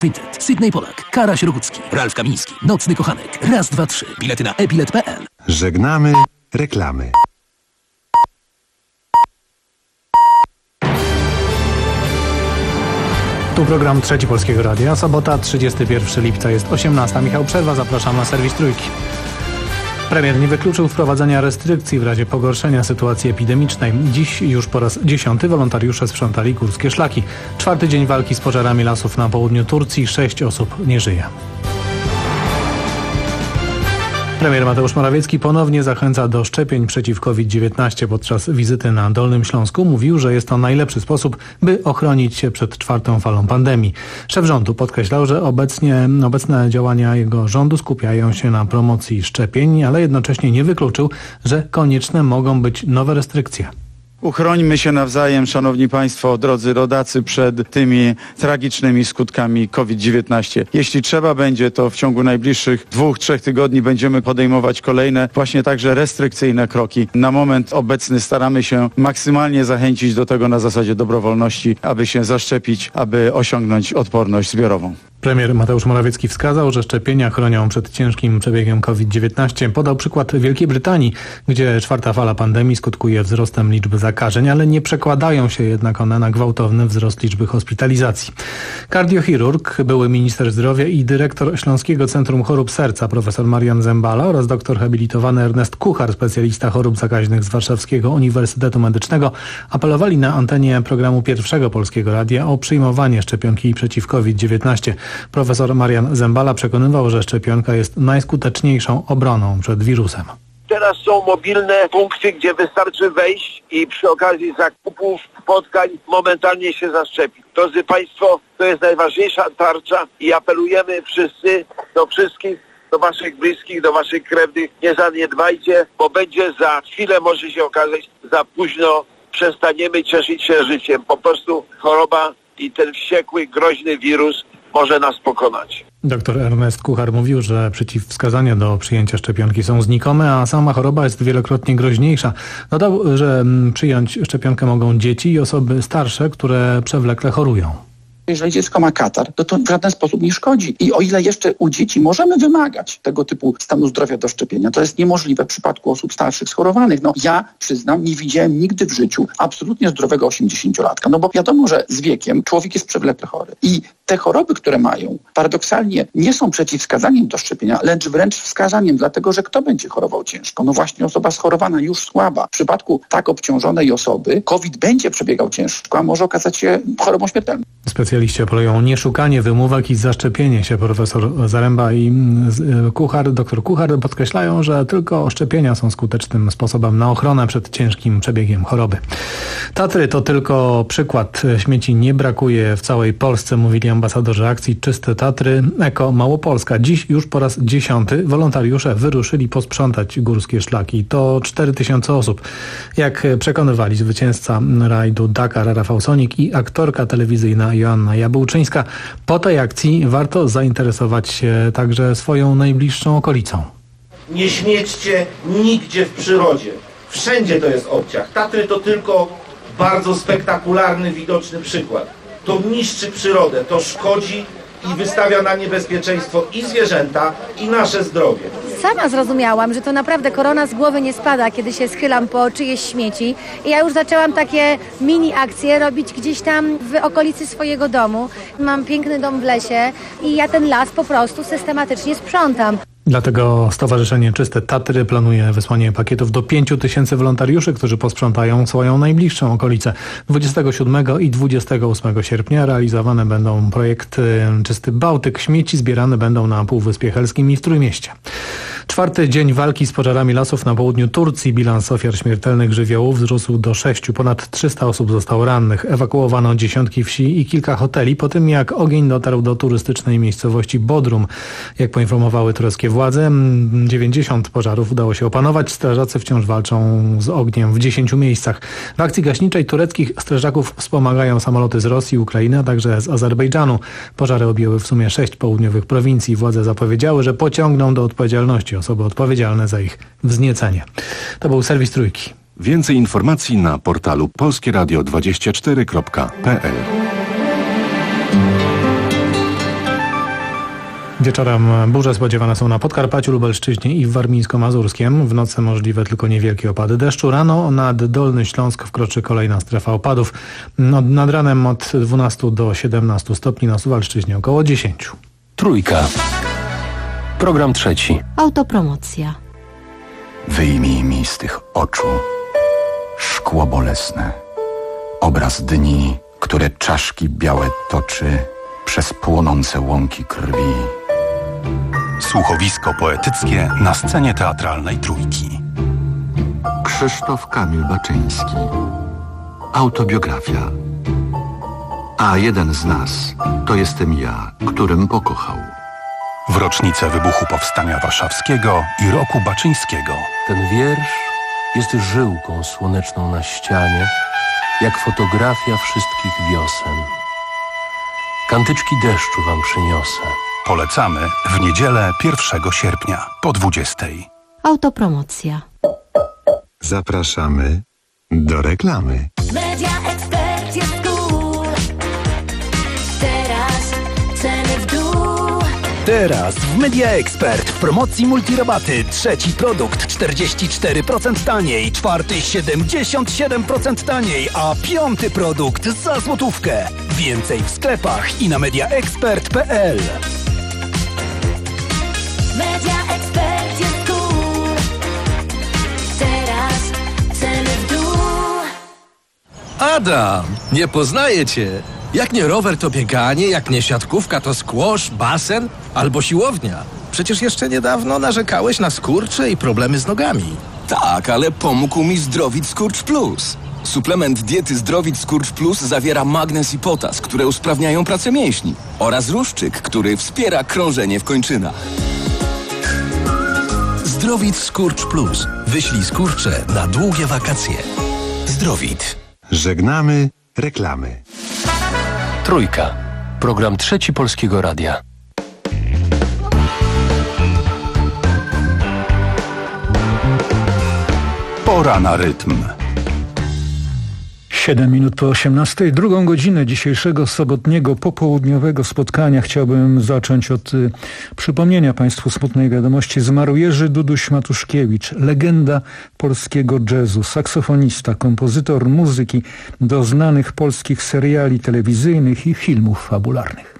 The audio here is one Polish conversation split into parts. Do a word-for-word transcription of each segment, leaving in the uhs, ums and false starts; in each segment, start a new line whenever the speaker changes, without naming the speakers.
Vinted, Sydney Polak, Karaś Rogucki, Ralf Kamiński, Nocny Kochanek, raz, dwa, trzy. Bilety na ebilet kropka p l.
Żegnamy reklamy.
Tu program Trzeci Polskiego Radia. Sobota, trzydziestego pierwszego lipca, jest osiemnasta. Michał Przerwa, zapraszam na serwis Trójki. Premier nie wykluczył wprowadzenia restrykcji w razie pogorszenia sytuacji epidemicznej. Dziś już po raz dziesiąty wolontariusze sprzątali górskie szlaki. Czwarty dzień walki z pożarami lasów na południu Turcji. Sześć osób nie żyje. Premier Mateusz Morawiecki ponownie zachęca do szczepień przeciw COVID dziewiętnaście. Podczas wizyty na Dolnym Śląsku mówił, że jest to najlepszy sposób, by ochronić się przed czwartą falą pandemii. Szef rządu podkreślał, że obecnie, obecne działania jego rządu skupiają się na promocji szczepień, ale jednocześnie nie wykluczył, że konieczne mogą być nowe restrykcje.
Uchrońmy się nawzajem, szanowni państwo, drodzy rodacy, przed tymi tragicznymi skutkami COVID dziewiętnaście. Jeśli trzeba będzie, to w ciągu najbliższych dwóch, trzech tygodni będziemy podejmować kolejne, właśnie także restrykcyjne kroki. Na moment obecny staramy się maksymalnie zachęcić do tego na zasadzie dobrowolności, aby się zaszczepić, aby osiągnąć odporność zbiorową.
Premier Mateusz Morawiecki wskazał, że szczepienia chronią przed ciężkim przebiegiem COVID dziewiętnaście. Podał przykład Wielkiej Brytanii, gdzie czwarta fala pandemii skutkuje wzrostem liczby zakażeń, ale nie przekładają się jednak one na gwałtowny wzrost liczby hospitalizacji. Kardiochirurg, były minister zdrowia i dyrektor Śląskiego Centrum Chorób Serca profesor Marian Zembala oraz doktor habilitowany Ernest Kuchar, specjalista chorób zakaźnych z Warszawskiego Uniwersytetu Medycznego, apelowali na antenie programu Pierwszego Polskiego Radia o przyjmowanie szczepionki przeciw COVID dziewiętnaście. Profesor Marian Zembala przekonywał, że szczepionka jest najskuteczniejszą obroną przed wirusem.
Teraz są mobilne punkty, gdzie wystarczy wejść i przy okazji zakupów, spotkań momentalnie się zaszczepić. Drodzy Państwo, to jest najważniejsza tarcza i apelujemy wszyscy do wszystkich, do Waszych bliskich, do Waszych krewnych, nie zaniedbajcie, bo będzie za chwilę, może się okazać, za późno, przestaniemy cieszyć się życiem. Po prostu choroba i ten wściekły, groźny wirus może nas pokonać.
Doktor Ernest Kuchar mówił, że przeciwwskazania do przyjęcia szczepionki są znikome, a sama choroba jest wielokrotnie groźniejsza. Dodał, że przyjąć szczepionkę mogą dzieci i osoby starsze, które przewlekle chorują.
Jeżeli dziecko ma katar, to to w żaden sposób nie szkodzi. I o ile jeszcze u dzieci możemy wymagać tego typu stanu zdrowia do szczepienia, to jest niemożliwe w przypadku osób starszych, schorowanych. No ja przyznam, nie widziałem nigdy w życiu absolutnie zdrowego osiemdziesięciolatka. No bo wiadomo, że z wiekiem człowiek jest przewlekle chory. I te choroby, które mają, paradoksalnie nie są przeciwwskazaniem do szczepienia, lecz wręcz wskazaniem, dlatego że kto będzie chorował ciężko? No właśnie osoba schorowana, już słaba. W przypadku tak obciążonej osoby COVID będzie przebiegał ciężko, a może okazać się chorobą śmiertelną.
Specjaliści apelują nie szukanie wymówek i zaszczepienie się. Profesor Zaręba i Kuchar, doktor Kuchar podkreślają, że tylko szczepienia są skutecznym sposobem na ochronę przed ciężkim przebiegiem choroby. Tatry to tylko przykład. Śmieci nie brakuje w całej Polsce, mówili ambasadorzy akcji Czyste Tatry Eko Małopolska. Dziś już po raz dziesiąty wolontariusze wyruszyli posprzątać górskie szlaki. To cztery tysiące osób. Jak przekonywali zwycięzca rajdu Dakar Rafał Sonik i aktorka telewizyjna Joanna Jabłczyńska, po tej akcji warto zainteresować się także swoją najbliższą okolicą.
Nie śmiećcie nigdzie w przyrodzie. Wszędzie to jest obciach. Tatry to tylko bardzo spektakularny, widoczny przykład. To niszczy przyrodę, to szkodzi i wystawia na niebezpieczeństwo i zwierzęta, i nasze zdrowie.
Sama zrozumiałam, że to naprawdę korona z głowy nie spada, kiedy się schylam po czyjeś śmieci. I ja już zaczęłam takie mini akcje robić gdzieś tam w okolicy swojego domu. Mam piękny dom w lesie i ja ten las po prostu systematycznie sprzątam.
Dlatego Stowarzyszenie Czyste Tatry planuje wysłanie pakietów do pięciu tysięcy wolontariuszy, którzy posprzątają swoją najbliższą okolicę. dwudziestego siódmego i dwudziestego ósmego sierpnia realizowane będą projekty Czysty Bałtyk. Śmieci zbierane będą na Półwyspie Helskim i w Trójmieście. Czwarty dzień walki z pożarami lasów na południu Turcji. Bilans ofiar śmiertelnych żywiołów wzrósł do sześciu. Ponad trzysta osób zostało rannych. Ewakuowano dziesiątki wsi i kilka hoteli po tym, jak ogień dotarł do turystycznej miejscowości Bodrum. Jak poinformowały tureckie władze, dziewięćdziesiąt pożarów udało się opanować. Strażacy wciąż walczą z ogniem w dziesięciu miejscach. W akcji gaśniczej tureckich strażaków wspomagają samoloty z Rosji, Ukrainy, a także z Azerbejdżanu. Pożary objęły w sumie sześć południowych prowincji. Władze zapowiedziały, że pociągną do odpowiedzialności osoby odpowiedzialne za ich wzniecenie. To był serwis Trójki.
Więcej informacji na portalu polskie radio dwadzieścia cztery kropka p l.
Wieczorem burze spodziewane są na Podkarpaciu, Lubelszczyźnie i w Warmińsko-Mazurskiem. W nocy możliwe tylko niewielkie opady deszczu. Rano nad Dolny Śląsk wkroczy kolejna strefa opadów. Nad ranem od dwunastu do siedemnastu stopni, na Suwalszczyźnie około dziesięciu.
Trójka. Program trzeci.
Autopromocja.
Wyjmij mi z tych oczu szkło bolesne. Obraz dni, które czaszki białe toczy przez płonące łąki krwi.
Słuchowisko poetyckie na scenie teatralnej Trójki.
Krzysztof Kamil Baczyński. Autobiografia. A jeden z nas to jestem ja, którym pokochał.
W rocznicę wybuchu Powstania Warszawskiego i roku Baczyńskiego.
Ten wiersz jest żyłką słoneczną na ścianie, jak fotografia wszystkich wiosen. Kantyczki deszczu wam przyniosę.
Polecamy w niedzielę pierwszego sierpnia po dwudziestej.
Autopromocja.
Zapraszamy do reklamy.
Media Expert jest cool. Teraz ceny w dół.
Teraz w Media Expert w promocji multirabaty. Trzeci produkt czterdzieści cztery procent taniej, czwarty siedemdziesiąt siedem procent taniej, a piąty produkt za złotówkę. Więcej w sklepach i na mediaexpert kropka p l.
Media Expert jest cool. Teraz ceny w dół.
Adam, nie poznaję cię. Jak nie rower, to bieganie, jak nie siatkówka, to squash, basen albo siłownia. Przecież jeszcze niedawno narzekałeś na skurcze i problemy z nogami.
Tak, ale pomógł mi Zdrowit Skurcz Plus. Suplement diety Zdrowit Skurcz Plus zawiera magnez i potas, które usprawniają pracę mięśni, oraz ruszczyk, który wspiera krążenie w kończynach.
Zdrowit Skurcz Plus. Wyślij skurcze na długie wakacje. Zdrowit.
Żegnamy reklamy.
Trójka. Program trzeci Polskiego Radia.
Pora na rytm.
Siedem minut po osiemnastej. Drugą godzinę dzisiejszego sobotniego popołudniowego spotkania chciałbym zacząć od y, przypomnienia Państwu smutnej wiadomości. Zmarł Jerzy Duduś Matuszkiewicz, legenda polskiego jazzu, saksofonista, kompozytor muzyki do znanych polskich seriali telewizyjnych i filmów fabularnych.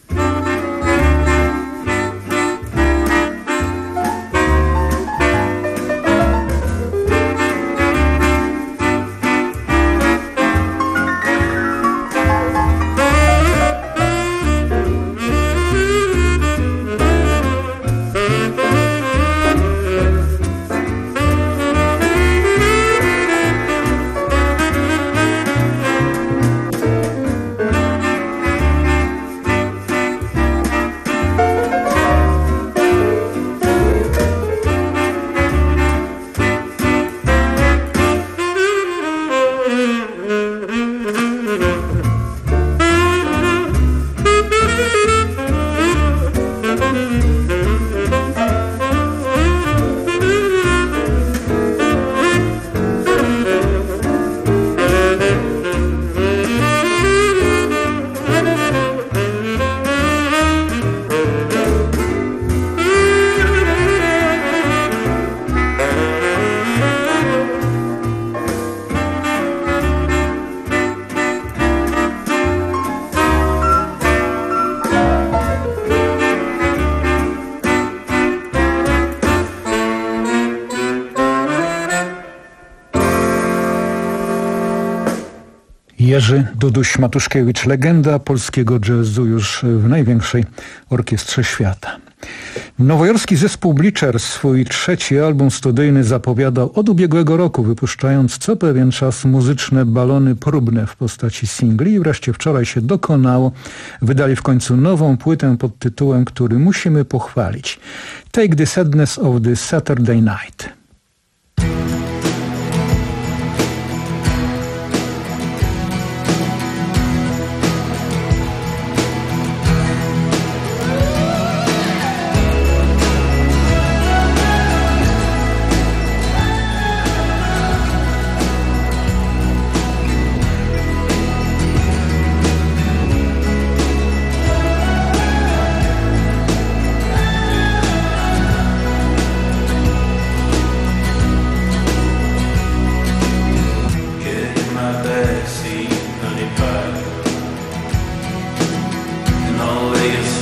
Jerzy Duduś Matuszkiewicz, legenda polskiego jazzu już w największej orkiestrze świata. Nowojorski zespół Bleachers swój trzeci album studyjny zapowiadał od ubiegłego roku, wypuszczając co pewien czas muzyczne balony próbne w postaci singli i wreszcie wczoraj się dokonało. Wydali w końcu nową płytę pod tytułem, który musimy pochwalić. Take the Sadness of the Saturday Night.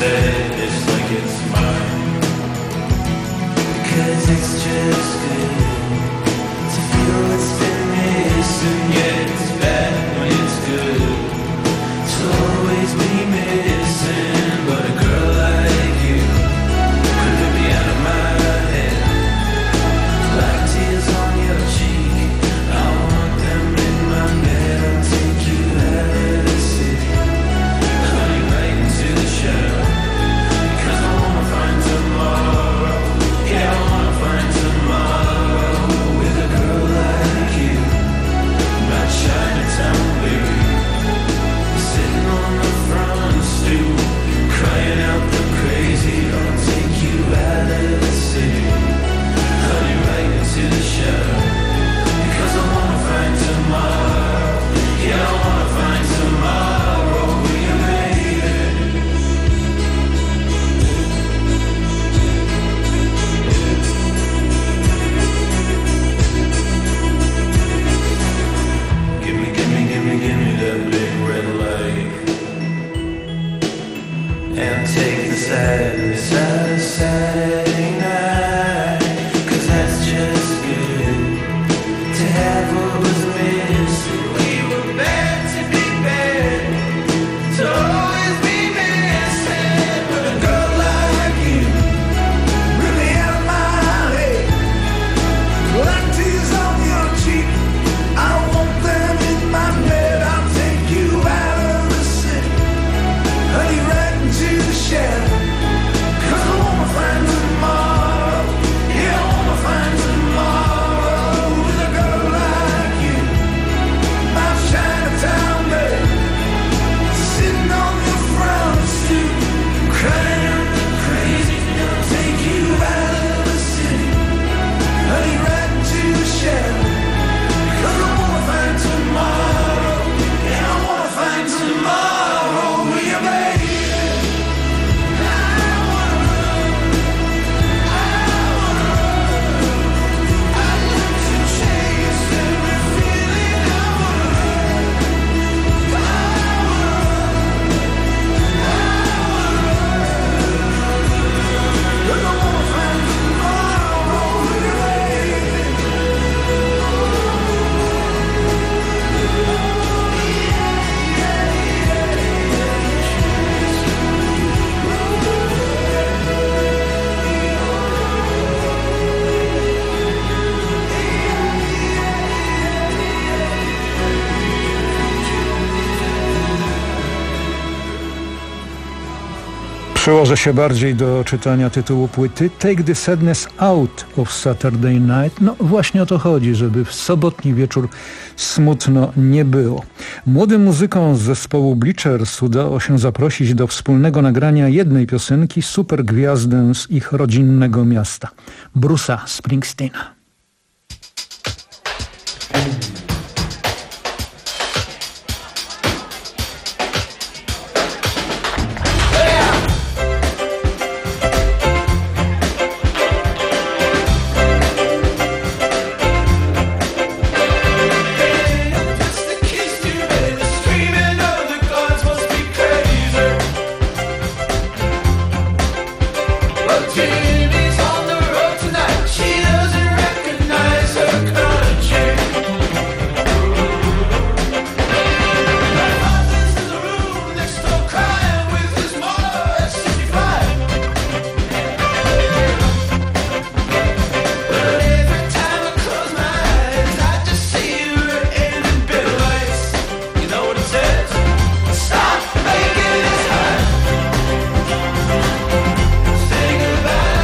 said it's like it's mine. Because it's just good to feel what's been missing. Yeah, it's bad when it's good to always be missing. But a girl like you could rip me out of my head. Like tears on your cheek, I want them in my bed. I'll take you out of the city, honey, right into the shadow. Because I wanna find tomorrow. Yeah, I wanna find tomorrow with a girl like you. My Chinatown baby, sitting on the front stoop, crying out the crazy. I'll take you out of the city, honey, right into the shadow. Because I wanna find tomorrow. Yeah, I wanna find tomorrow with you, baby. Give me, give me, give me, give me that big red light. And take the sadness out of Saturday night. Cause that's just good to have what was missing. We were meant to be bad, to always be missing. But a girl like you really out of my head. Like tears on your cheek, I want them in my bed. I'll take you out of the city, honey, right into the shadow. Cause I wanna find tomorrow. Yeah, I wanna find tomorrow with a girl like you. My Chinatown baby, sitting on the front stoop, crying out the crazy. I'll take you out of the city, honey, right into the shadow. Cause I wanna find tomorrow. Yeah, I wanna find tomorrow with you, baby.
Przełożę się bardziej do czytania tytułu płyty Take the Sadness Out of Saturday Night. No właśnie o to chodzi, żeby w sobotni wieczór smutno nie było. Młodym muzykom z zespołu Bleachers udało się zaprosić do wspólnego nagrania jednej piosenki, supergwiazdę z ich rodzinnego miasta, Bruce'a Springsteena.
Jamie's on the road tonight. She doesn't recognize her Say goodbye.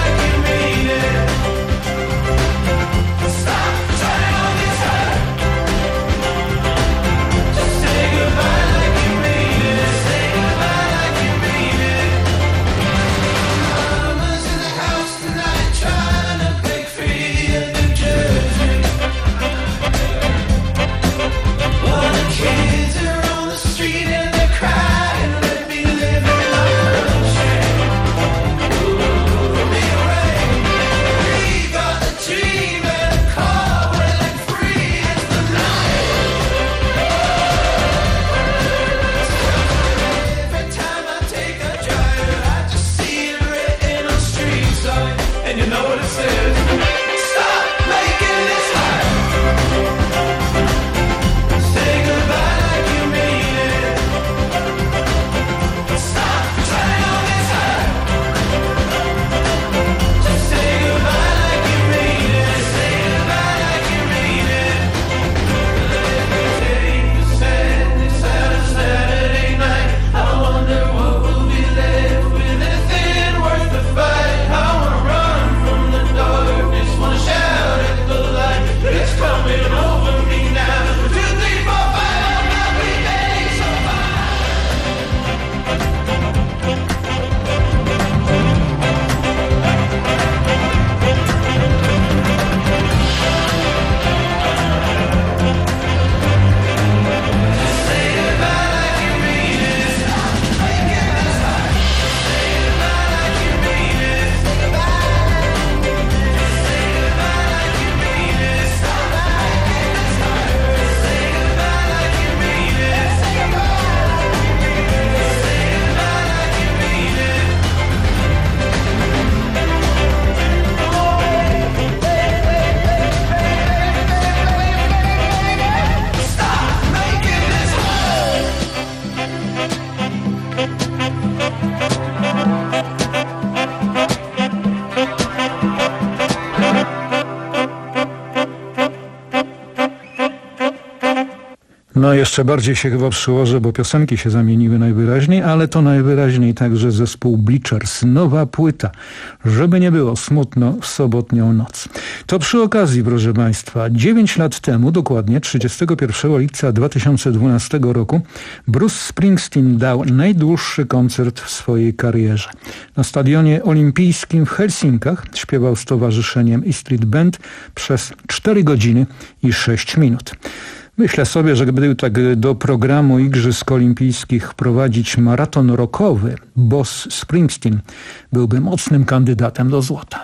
No jeszcze bardziej się chyba przyłożę, bo piosenki się zamieniły najwyraźniej, ale to najwyraźniej także zespół Bleachers. Nowa płyta, żeby nie było smutno w sobotnią noc. To przy okazji, proszę Państwa, dziewięć lat temu, dokładnie trzydziestego pierwszego lipca dwa tysiące dwunastego roku, Bruce Springsteen dał najdłuższy koncert w swojej karierze. Na Stadionie Olimpijskim w Helsinkach śpiewał z towarzyszeniem E Street Band przez cztery godziny i sześć minut. Myślę sobie, że gdyby tak do programu Igrzysk Olimpijskich prowadzić maraton rockowy, Boss Springsteen byłby mocnym kandydatem do złota.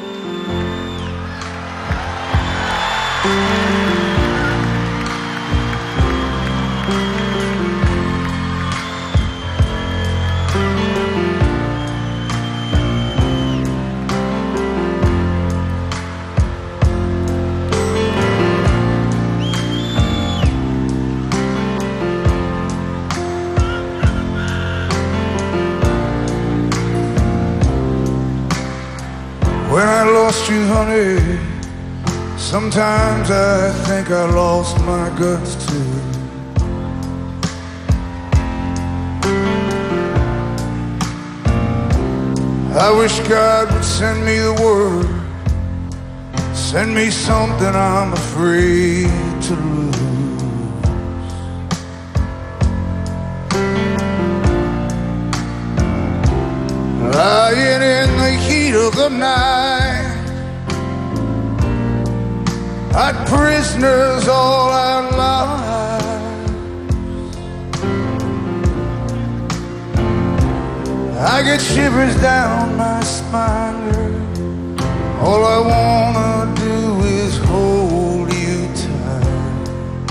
When I lost you, honey, sometimes I think I lost my guts too. I wish God would send me the word, send me something I'm afraid to lose. Lying in the heat of the night, like prisoners all our lives, I get shivers down my spine, girl. All I wanna do is hold you tight.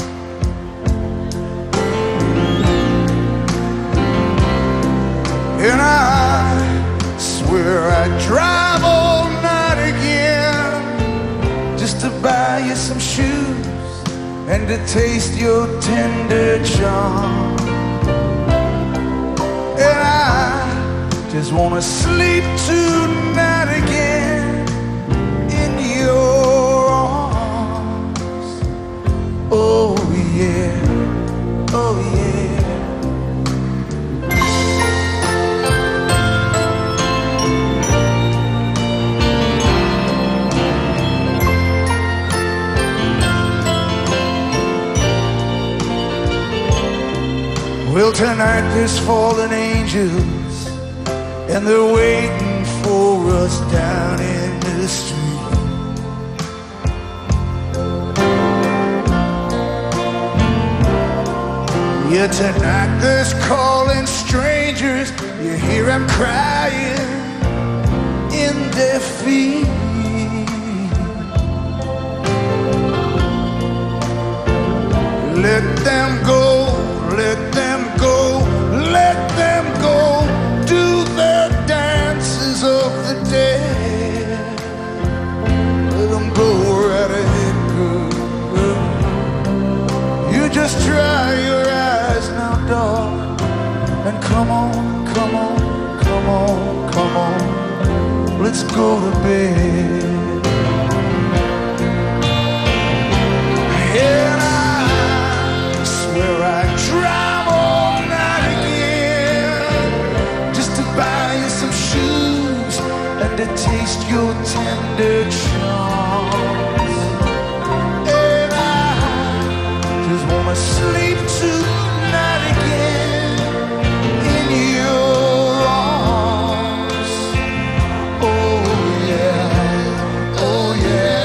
And I swear I'd drive all night again just to buy you some shoes and to taste your tender charm. And I just wanna sleep tonight again in your arms. Oh yeah, oh yeah. Well, tonight there's fallen angels, and they're waiting for us down in the street. Yeah, tonight there's calling strangers, you hear them crying in their feet. Let them go, let them go, let them go, do their dances of the dead. Let them go right ahead, girl. You just dry your eyes now, darling, and come on, come on, come on, come on, let's go to bed. And I swear I drive all night again just to buy you some shoes and to taste your tender charms. And I just wanna sleep tonight again in your arms. Oh yeah, oh yeah.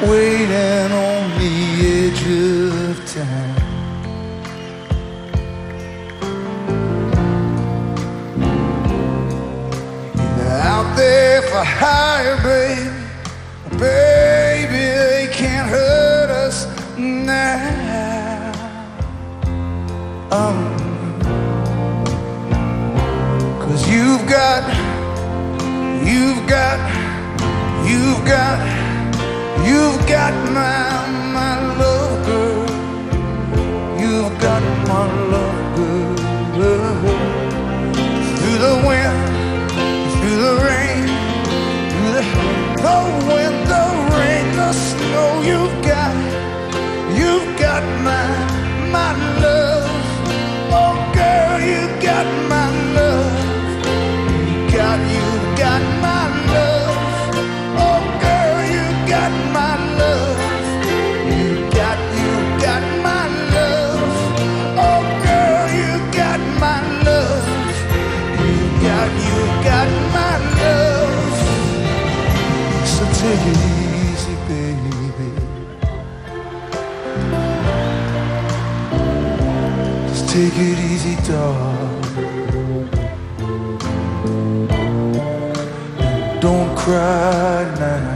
waiting on the edge of time. Out there for hire, baby, baby, they can't hurt us now. Um, Cause you've got, you've got, you've got, you've got my, my love, girl. You've got my love, girl. Through the wind, through the rain, through the, the wind, the rain, the snow, you've got, you've got my, my love. Oh girl, you got my love. You got, you got my love. Oh girl, you got my love. You got, you got my love. Oh girl, you got my love. You got, you got my love. So take it easy, baby. Just take it easy, dog. Don't cry now.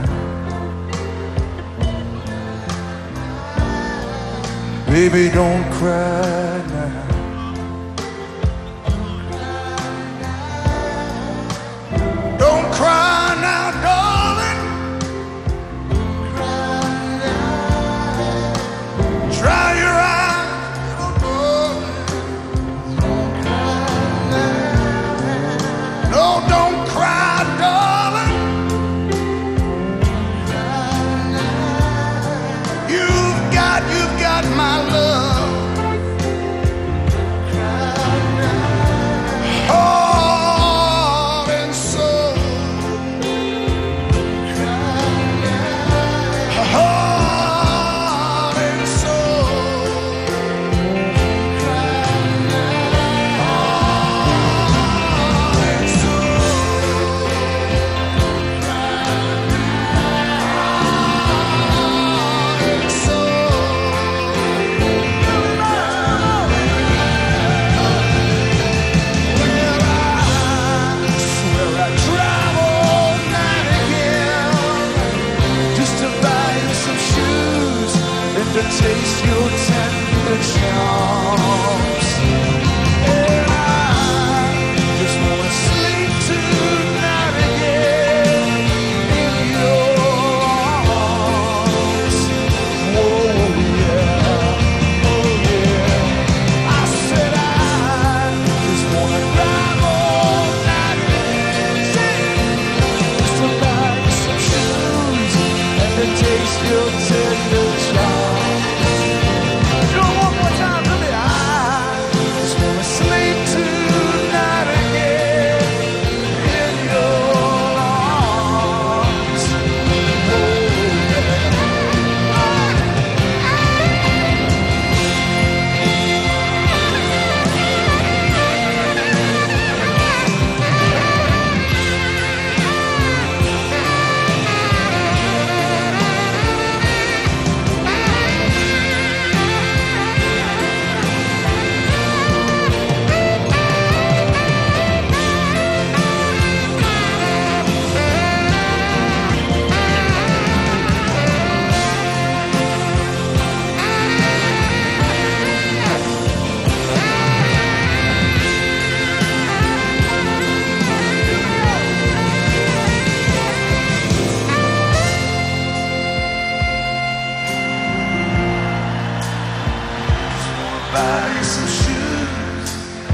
Baby, don't cry now. Don't cry now, darling. Dry your eyes, little darling. No, don't cry, darling. You've got, you've got my love. Heart and soul. Heart and soul. Heart and swear I'd drive all night again just to buy you some shoes and to taste your tender charms. And I just wanna sleep tonight again in your arms. Oh yeah, oh yeah. I said I just wanna drive all night again just to buy you some shoes and to taste your tender charms. Do it one more time, really. I just wanna sleep tonight again in your arms. Oh buy you some shoes.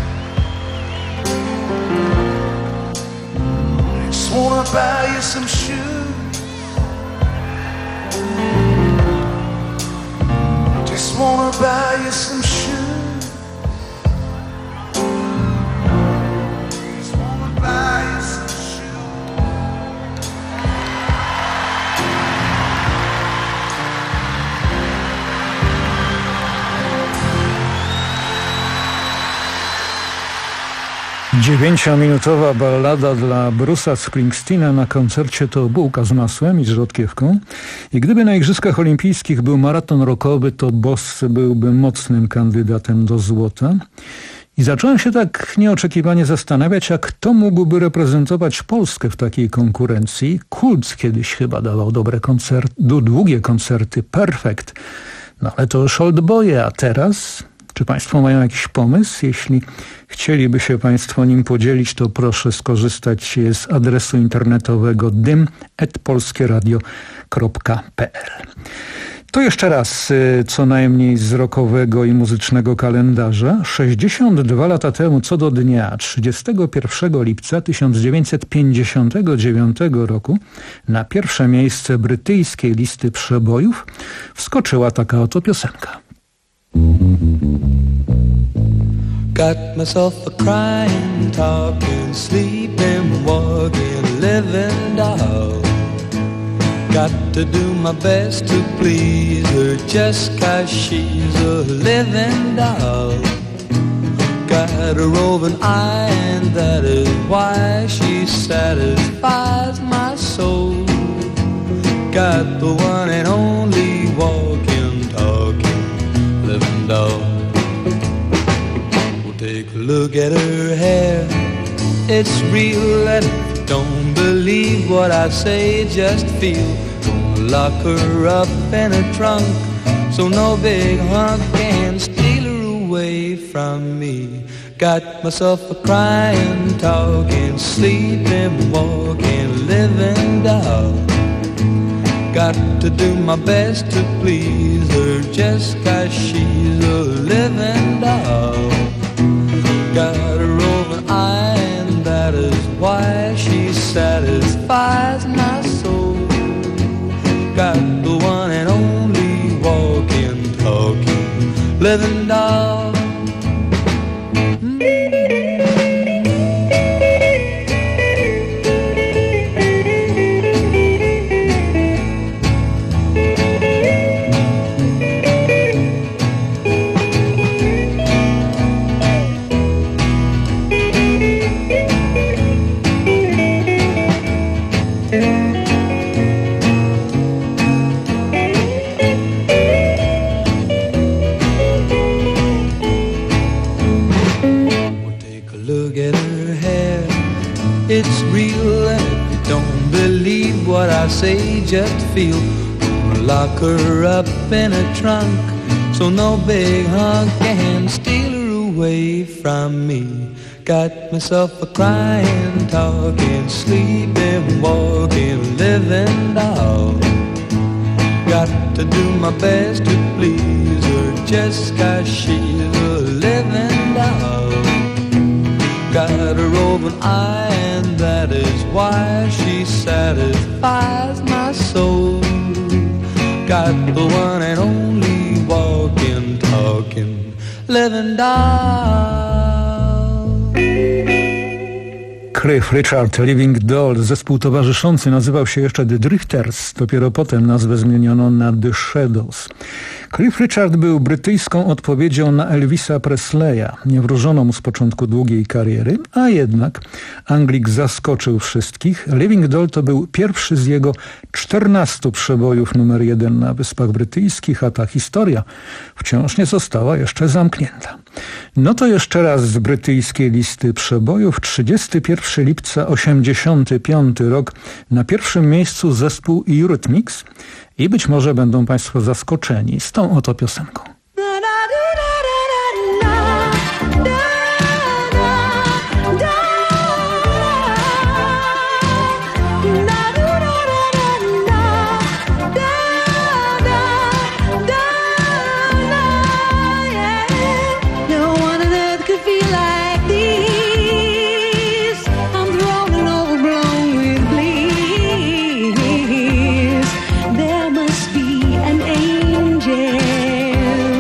Just wanna buy you some shoes. Just wanna buy you some shoes. Just wanna buy you some
Dziewięciominutowa ballada dla Bruce'a Springsteena na koncercie to bułka z masłem i z rzodkiewką. I gdyby na Igrzyskach Olimpijskich był maraton rockowy, to Boss byłby mocnym kandydatem do złota. I zacząłem się tak nieoczekiwanie zastanawiać, a kto mógłby reprezentować Polskę w takiej konkurencji. Kult kiedyś chyba dawał dobre koncerty, długie koncerty, Perfect. No ale to już oldboye, a teraz... Czy Państwo mają jakiś pomysł? Jeśli chcieliby się Państwo nim podzielić, to proszę skorzystać z adresu internetowego dym at polskieradio kropka p l. To jeszcze raz co najmniej z rockowego i muzycznego kalendarza. sześćdziesiąt dwa lata temu co do dnia, trzydziestego pierwszego lipca tysiąc dziewięćset pięćdziesiątego dziewiątego roku na pierwsze miejsce brytyjskiej listy przebojów wskoczyła taka oto piosenka.
Got myself a crying, talking, sleeping, walking, living doll. Got to do my best to please her just 'cause she's a living doll. Got a roving eye and that is why she satisfies my soul. Got the one and only walking, talking, living doll. Take a look at her hair, it's real, and if you don't believe what I say, just feel. Gonna lock her up in a trunk, so no big hunk can steal her away from me. Got myself a crying, talking, sleeping, walking, living doll. Got to do my best to please her just 'cause she's a living doll. Got a roving eye and that is why she satisfies my soul. Got the one and only walking, talking, living doll. It's real, and if you don't believe what I say, just feel. Gonna lock her up in a trunk, so no big hunk can steal her away from me. Got myself a crying, talking, sleeping, walking, living doll. Got to do my best to please her just 'cause she's a living doll. Got a roving eye and that is why she satisfies my soul. Got the one and only walking, talking, living doll.
Cliff Richard, Living Doll. Zespół towarzyszący nazywał się jeszcze The Drifters. Dopiero potem nazwę zmieniono na The Shadows. Cliff Richard był brytyjską odpowiedzią na Elvisa Presleya. Nie wróżono mu z początku długiej kariery, a jednak Anglik zaskoczył wszystkich. Living Doll to był pierwszy z jego czternastu przebojów numer jeden na Wyspach Brytyjskich, a ta historia wciąż nie została jeszcze zamknięta. No to jeszcze raz z brytyjskiej listy przebojów. trzydziestego pierwszego lipca osiemdziesiąty piąty rok. Na pierwszym miejscu zespół Eurythmics i być może będą Państwo zaskoczeni z tą oto piosenką.
There must be an angel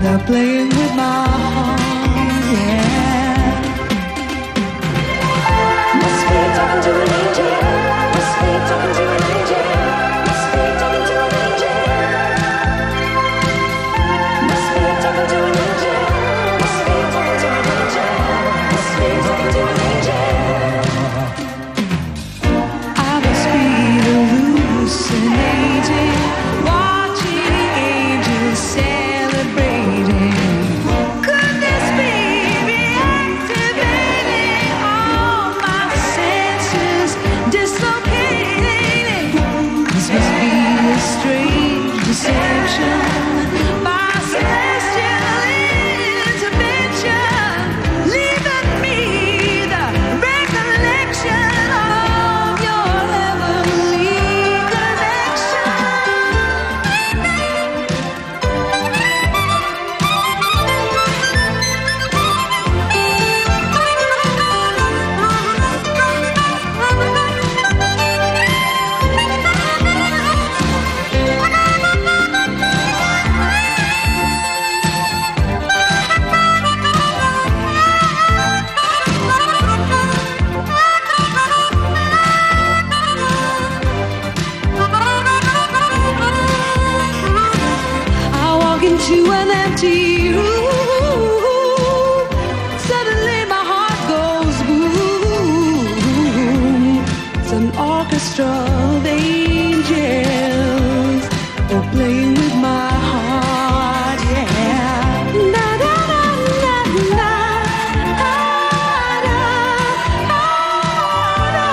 They're playing with my heart, yeah. Must be talking to an angel. Must be talking to an angel. Must be talking to an angel. Must be talking to an angel. Must be talking to an angel. Must be talking to an angel. I must be hallucinating, watching angels celebrating. Could this be reactivating all my senses, dislocating? This must be a strange deception by celestial intervention, leaving me the recollection of your heavenly connection. I walk into an empty room. Suddenly my heart goes boom. It's an orchestra of angels. They're playing with my heart, yeah. Na, na, na, na, na. Ah, na, ah, na.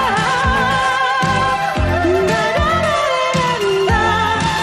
Na, na, na, na, na.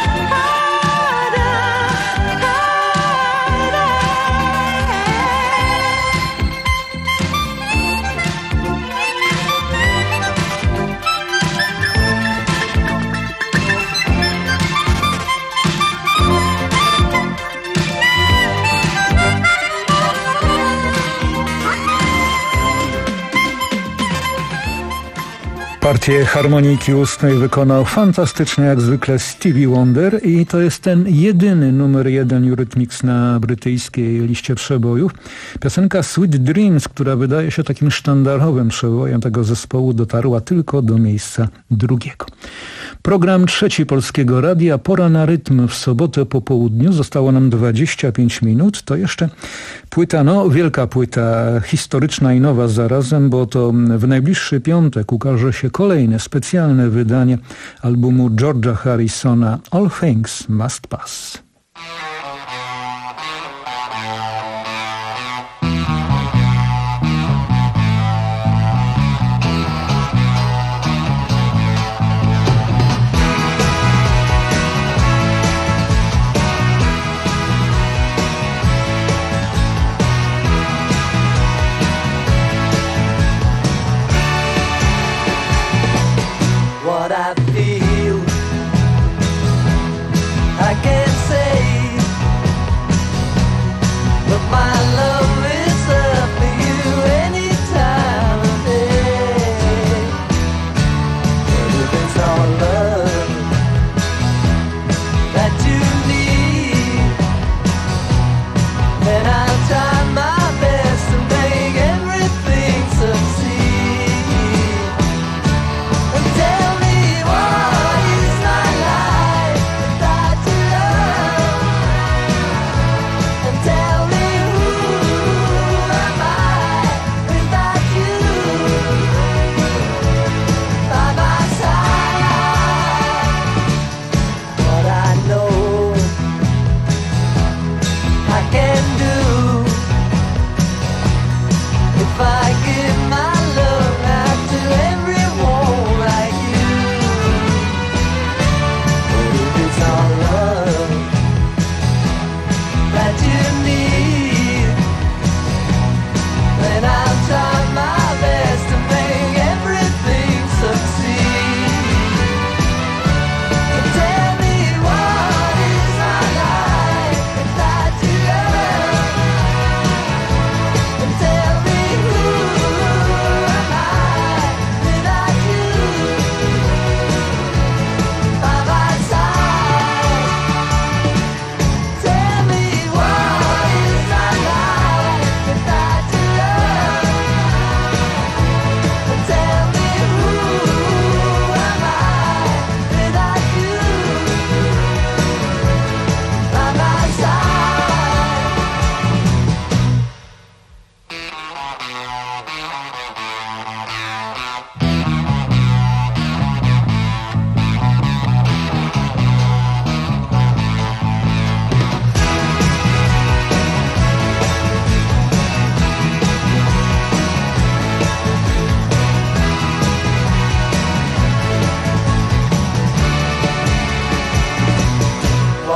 Partię harmoniki ustnej wykonał fantastycznie jak zwykle Stevie Wonder i to jest ten jedyny numer jeden Eurythmics na brytyjskiej liście przebojów. Piosenka Sweet Dreams, która wydaje się takim sztandarowym przebojem tego zespołu, dotarła tylko do miejsca drugiego. Program Trzeci Polskiego Radia, pora na rytm w sobotę po południu. Zostało nam dwadzieścia pięć minut. To jeszcze płyta, no wielka płyta, historyczna i nowa zarazem, bo to w najbliższy piątek ukaże się kolejne specjalne wydanie albumu George'a Harrisona All Things Must Pass.
What I feel, I can't say.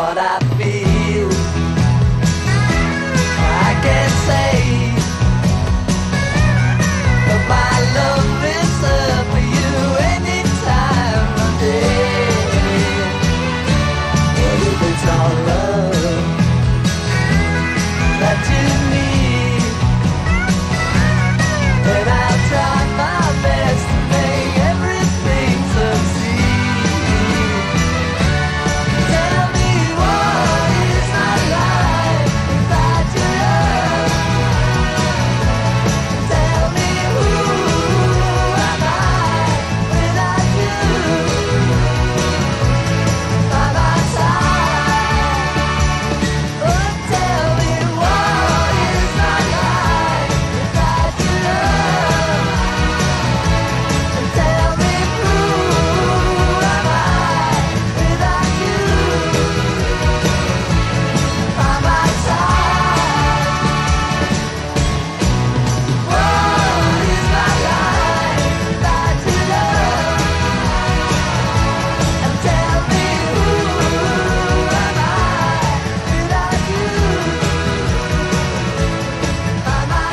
what I feel. I can't say, but my love is up for you any time of day. And if it's all love that you need, then I'll try my best to make everything succeed. Tell me what is my life without your love? Tell me who am I without you by my side? Oh, tell me what is my life without your love? And tell me who am I without you by my side? What is my life without your love? And tell me who am I without you by my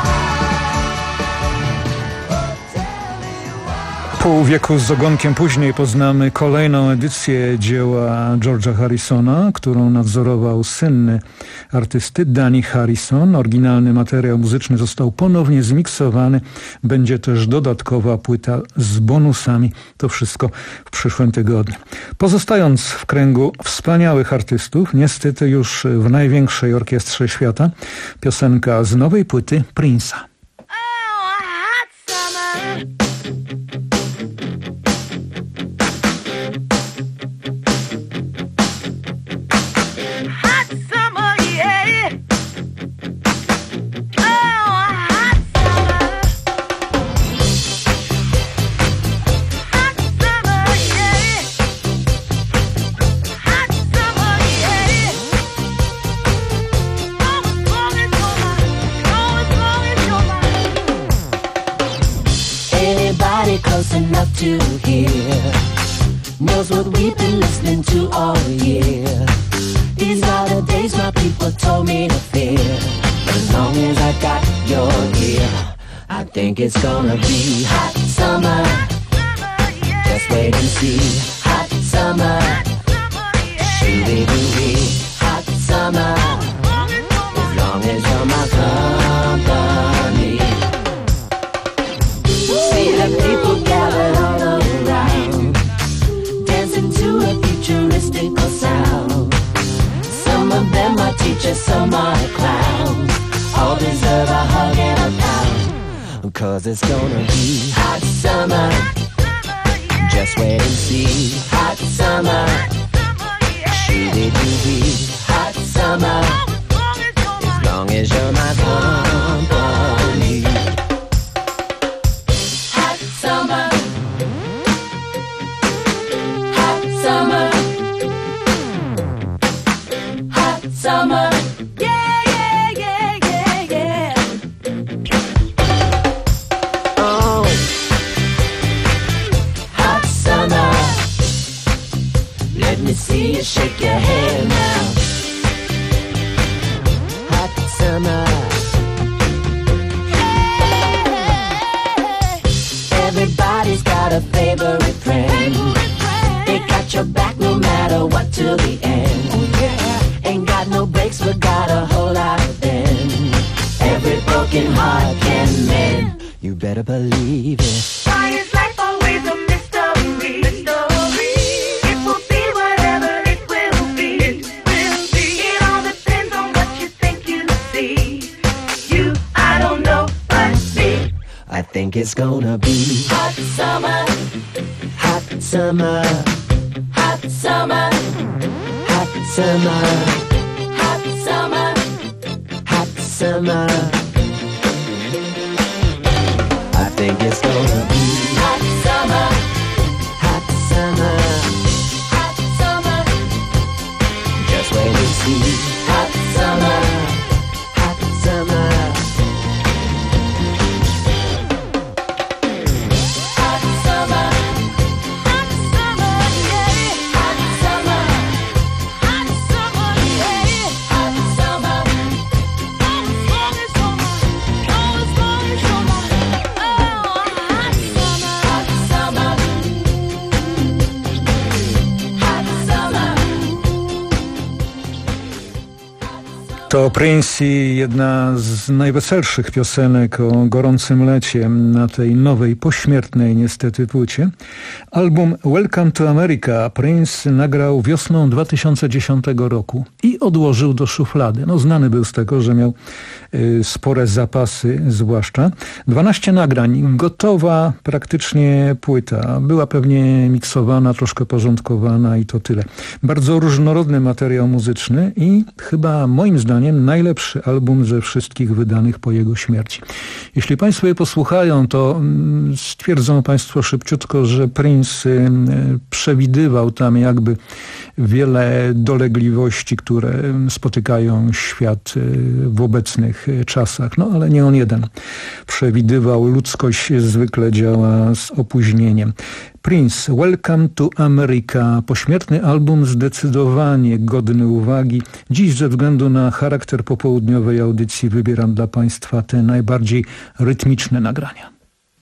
side?
Pół wieku z ogonkiem później poznamy kolejną edycję dzieła George'a Harrisona, którą nadzorował syn artysty Danny Harrison. Oryginalny materiał muzyczny został ponownie zmiksowany. Będzie też dodatkowa płyta z bonusami. To wszystko w przyszłym tygodniu. Pozostając w kręgu wspaniałych artystów, niestety już w największej orkiestrze świata, piosenka z nowej płyty Prince'a.
Hot summer, yeah. Oh, hot summer. Hot summer, yeah. Hot summer, yeah. Oh, as long as you're mine. Oh, as long as you're mine.
Anybody close enough to hear knows what we've been listening to all year. These are the days my people told me to fear. But as long as I got your ear, I think it's gonna be hot summer. Just wait and see. Hot summer. Shooby-dooby. Hot summer. As long as you're my company. See the people gathered all around, dancing to a futuristical sound. Some of them are teachers, some are clowns. All deserve a hug and a pound. Cause it's gonna be hot summer. Just wait and see. Hot summer. Shooby-dooby. Hot summer. As long as you're my company. Hot summer. Hot summer. Hot summer.
Yeah, yeah, yeah, yeah, yeah.
Oh. Hot summer. Let me see you shake your head now. Hot summer. Everybody's got a favorite friend. They got your back no matter what till the end. Ain't got no breaks but got a whole lot of them. Every broken heart can mend. You better believe it.
Why is life always a mystery? Mystery. It will be whatever it will be. It will be. It all depends on what you think you see. You, I don't know, but me.
I think it's gonna be hot summer. Hot summer. Hot summer. Hot summer. Hot summer. Hot summer. I think it's gonna be hot summer. Hot summer. Hot summer. Just wait and see. Hot summer. Hot summer. Hot summer. Hot summer, yeah. Hot summer. Hot
To Prince i jedna z najweselszych piosenek o gorącym lecie na tej nowej, pośmiertnej niestety płycie. Album Welcome to America Prince nagrał wiosną dwa tysiące dziesiątego roku i odłożył do szuflady. No, znany był z tego, że miał y, spore zapasy zwłaszcza. dwanaście nagrań, gotowa praktycznie płyta. Była pewnie miksowana, troszkę porządkowana i to tyle. Bardzo różnorodny materiał muzyczny i chyba moim zdaniem najlepszy album ze wszystkich wydanych po jego śmierci. Jeśli Państwo je posłuchają, to stwierdzą Państwo szybciutko, że Prince przewidywał tam jakby wiele dolegliwości, które spotykają świat w obecnych czasach. No ale nie on jeden przewidywał. Ludzkość zwykle działa z opóźnieniem. Prince, Welcome to America. Pośmiertny album zdecydowanie godny uwagi. Dziś ze względu na charakter popołudniowej audycji wybieram dla Państwa te najbardziej rytmiczne nagrania.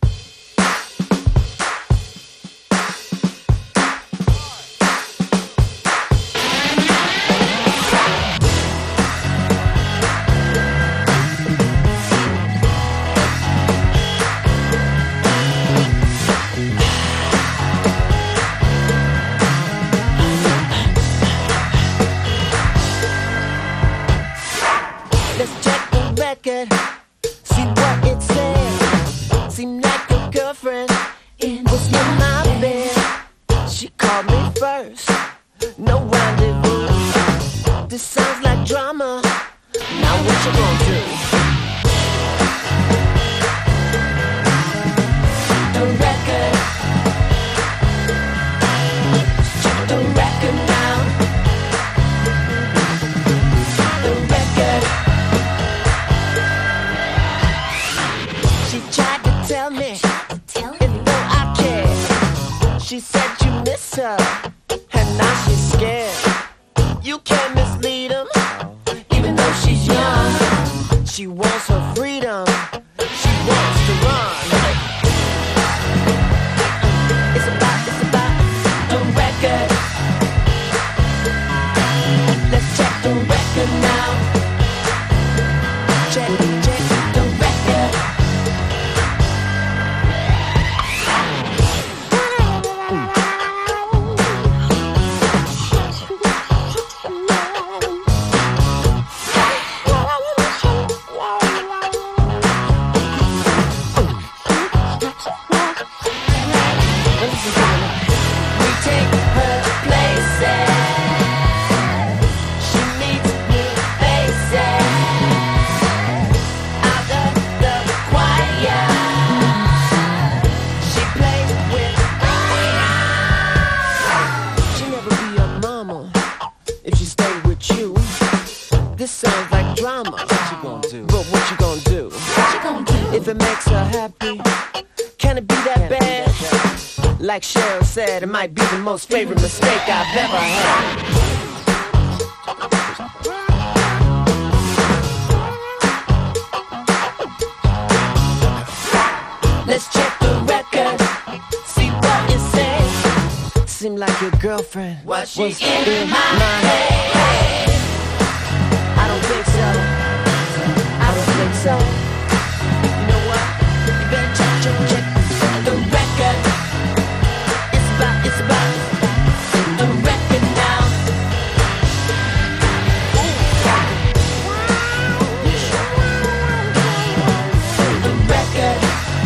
Like Cheryl said, it might be the most favorite mistake I've ever had. Let's check the record, see what it says. Seem like your girlfriend was she was in, in my head. head. I don't think so. I don't think so. You know what? You better check, check, check the record. It's about the record now. The record.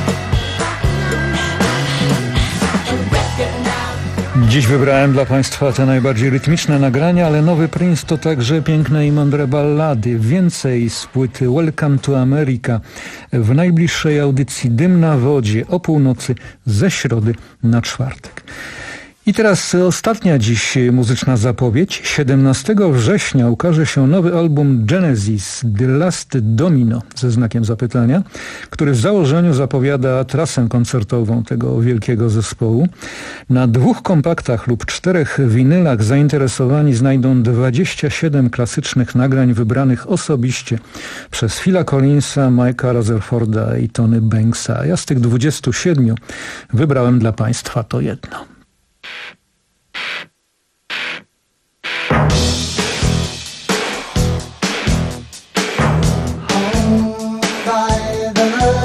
The record now.
Dziś wybrałem dla Państwa te najbardziej rytmiczne nagrania, ale nowy Prince to także piękne i mądre ballady. Więcej z płyty Welcome to America w najbliższej audycji Dym na wodzie o północy ze środy na czwartek. I teraz ostatnia dziś muzyczna zapowiedź. siedemnastego września ukaże się nowy album Genesis, The Last Domino, ze znakiem zapytania, który w założeniu zapowiada trasę koncertową tego wielkiego zespołu. Na dwóch kompaktach lub czterech winylach zainteresowani znajdą dwadzieścia siedem klasycznych nagrań wybranych osobiście przez Phila Collinsa, Mike'a Rutherforda i Tony Banksa. Ja z tych dwudziestu siedmiu wybrałem dla Państwa to jedno.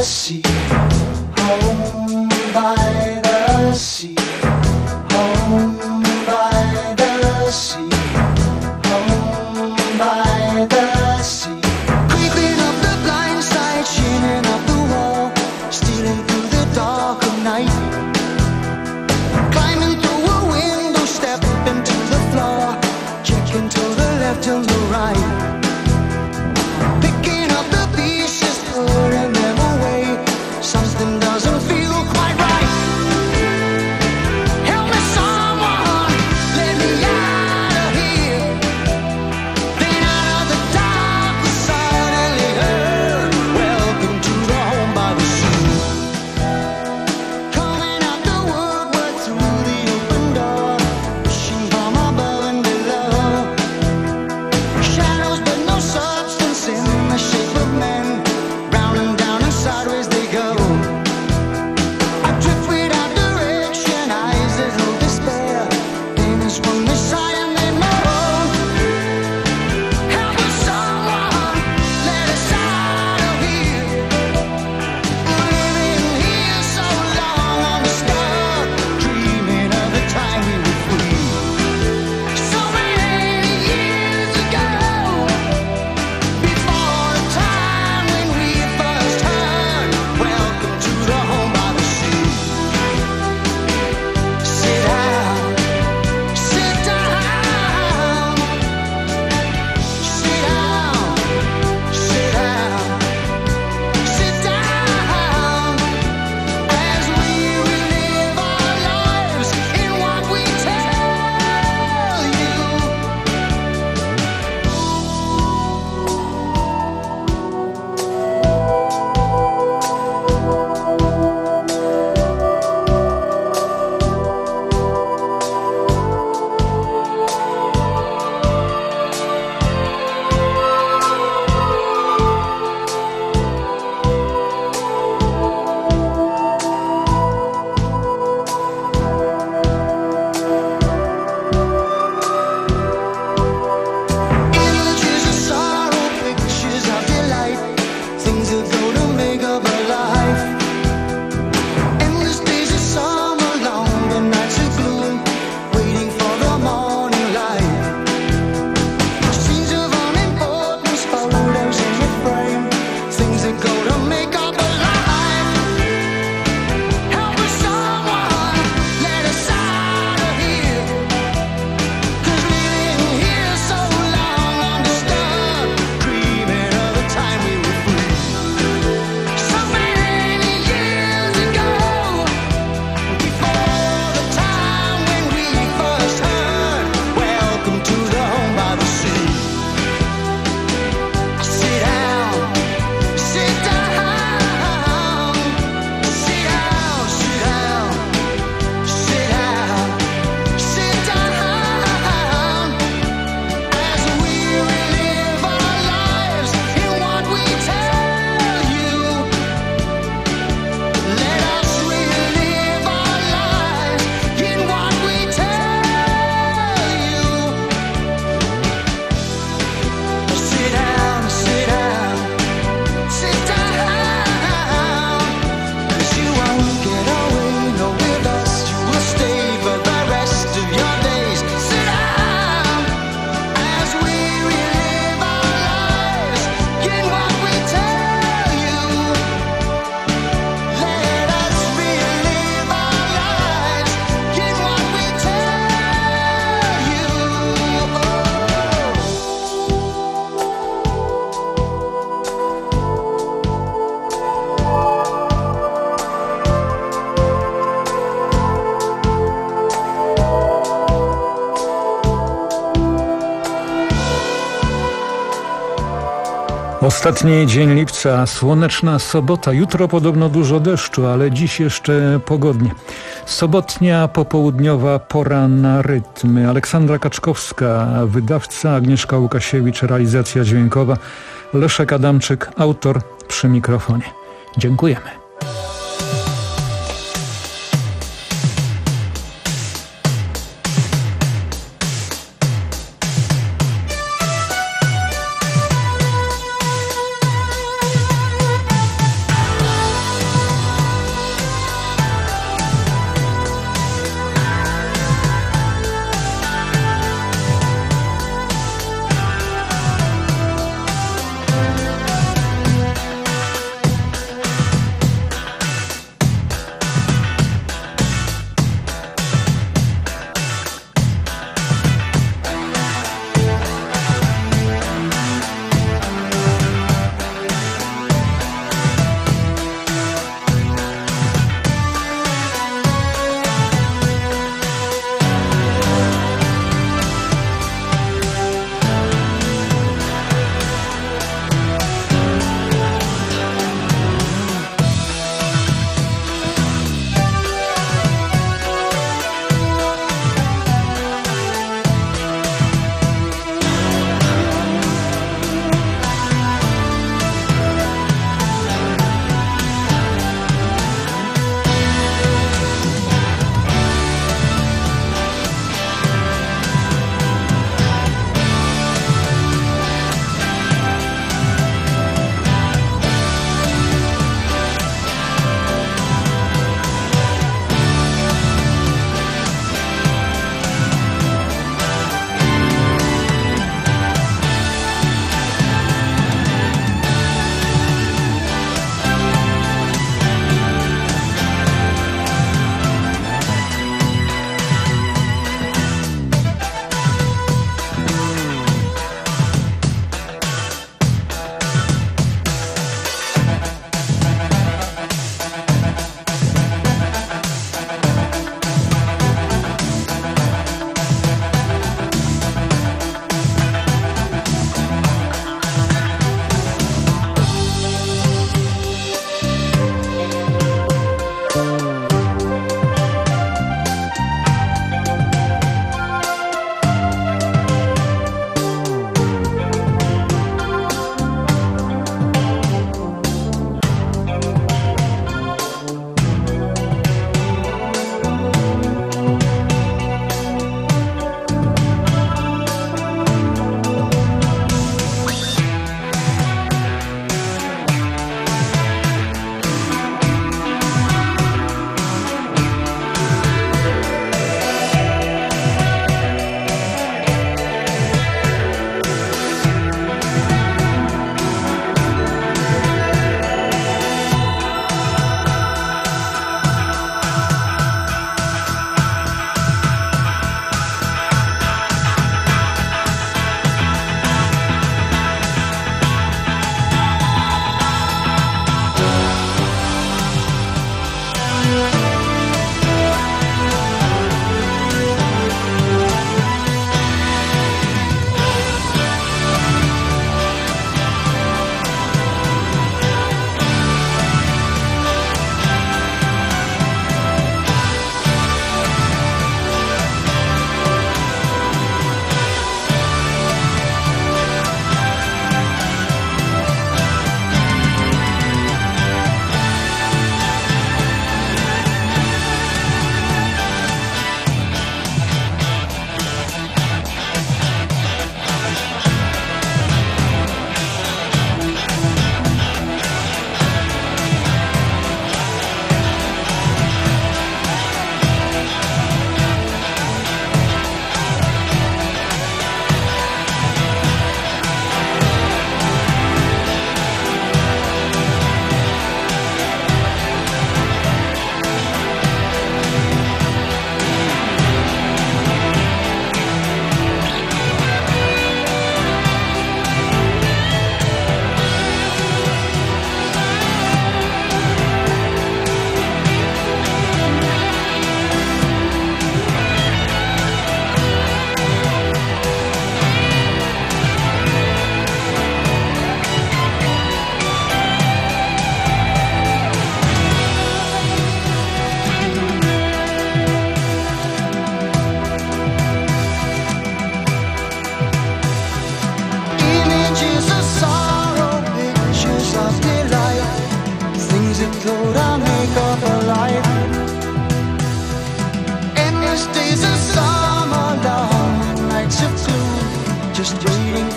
sea, home by the sea, home by the sea, home by the sea. Creeping up the blind side, shimming up the wall, stealing through the dark of night, climbing through a window, stepping to the floor, checking to the left and the right, picking up the pieces, putting them away. Something doesn't feel quite right. Help me, someone, let me out of here. Then out of the dark, we suddenly heard, welcome to the home by the sea. Coming out the woodwork through the open door, wishing from above and below. Shadows but no substance in the shape of men, round and down and sideways they go. Adrift without direction, eyes that hold despair. Demons from the side and they moan. Help us, someone, let us out of here. We're living here so long undisturbed, dreaming of the time we were free. So many years ago, before the time when we first heard, welcome to the home by the sea. Sit down, sit down, sit down, sit down, sit down, as we relive our lives in what we tell you. Images of sorrow, pictures of delight, things that go to make up a life. Endless days of summer, longer nights of gloom, waiting for the morning light. Scenes of unimportance, photos in your frame, things that go to make up a life. Help us, someone, let us out of here. 'Cause living here so long undisturbed, dreaming of the time we were free. So many years ago, before the time when we first heard, welcome to the home by the sea. Sit down, sit down, sit down, sit down, sit down, sit down, as we relive our lives in what we tell you. Let us relive our lives in what we tell you. Sit down, sit down, sit down, 'cause you won't get away, no, with us. You will stay for the rest of your days. Sit down, as we relive our lives in what we tell you. Let us relive our lives in what we tell you.
Ostatni dzień lipca, słoneczna sobota. Jutro podobno dużo deszczu, ale dziś jeszcze pogodnie. Sobotnia popołudniowa pora na rytmy. Aleksandra Kaczkowska, wydawca, Agnieszka Łukasiewicz, realizacja dźwiękowa, Leszek Adamczyk, autor przy mikrofonie. Dziękujemy.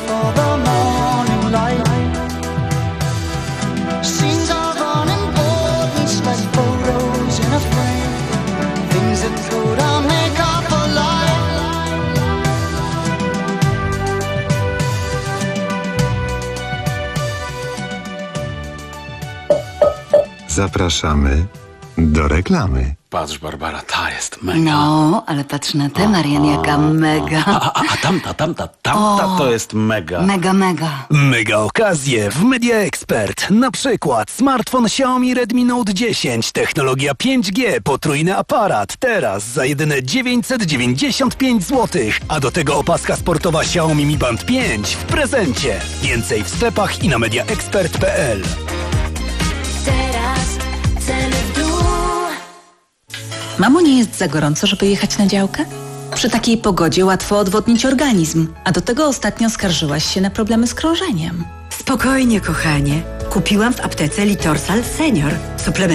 for the morning light. Scenes of unimportance like photos in a frame. Things that go down make up a life.
Zapraszamy do reklamy.
Patrz, Barbara, ta jest mega.
No, ale patrz na tę, Marian, jaka mega.
A, a, a tamta, tamta, tamta
O,
to jest mega.
Mega, mega.
Mega okazje w Media Expert. Na przykład smartfon Xiaomi Redmi Note dziesięć, technologia pięć G, potrójny aparat. Teraz za jedyne dziewięćset dziewięćdziesiąt pięć złotych. A do tego opaska sportowa Xiaomi Mi Band pięć w prezencie. Więcej w sklepach i na mediaexpert kropka p l.
Teraz ceny w dół.
Mamo, nie jest za gorąco, żeby jechać na działkę? Przy takiej pogodzie łatwo odwodnić organizm, a do tego ostatnio skarżyłaś się na problemy z krążeniem.
Spokojnie, kochanie. Kupiłam w aptece Litorsal Senior. Suplement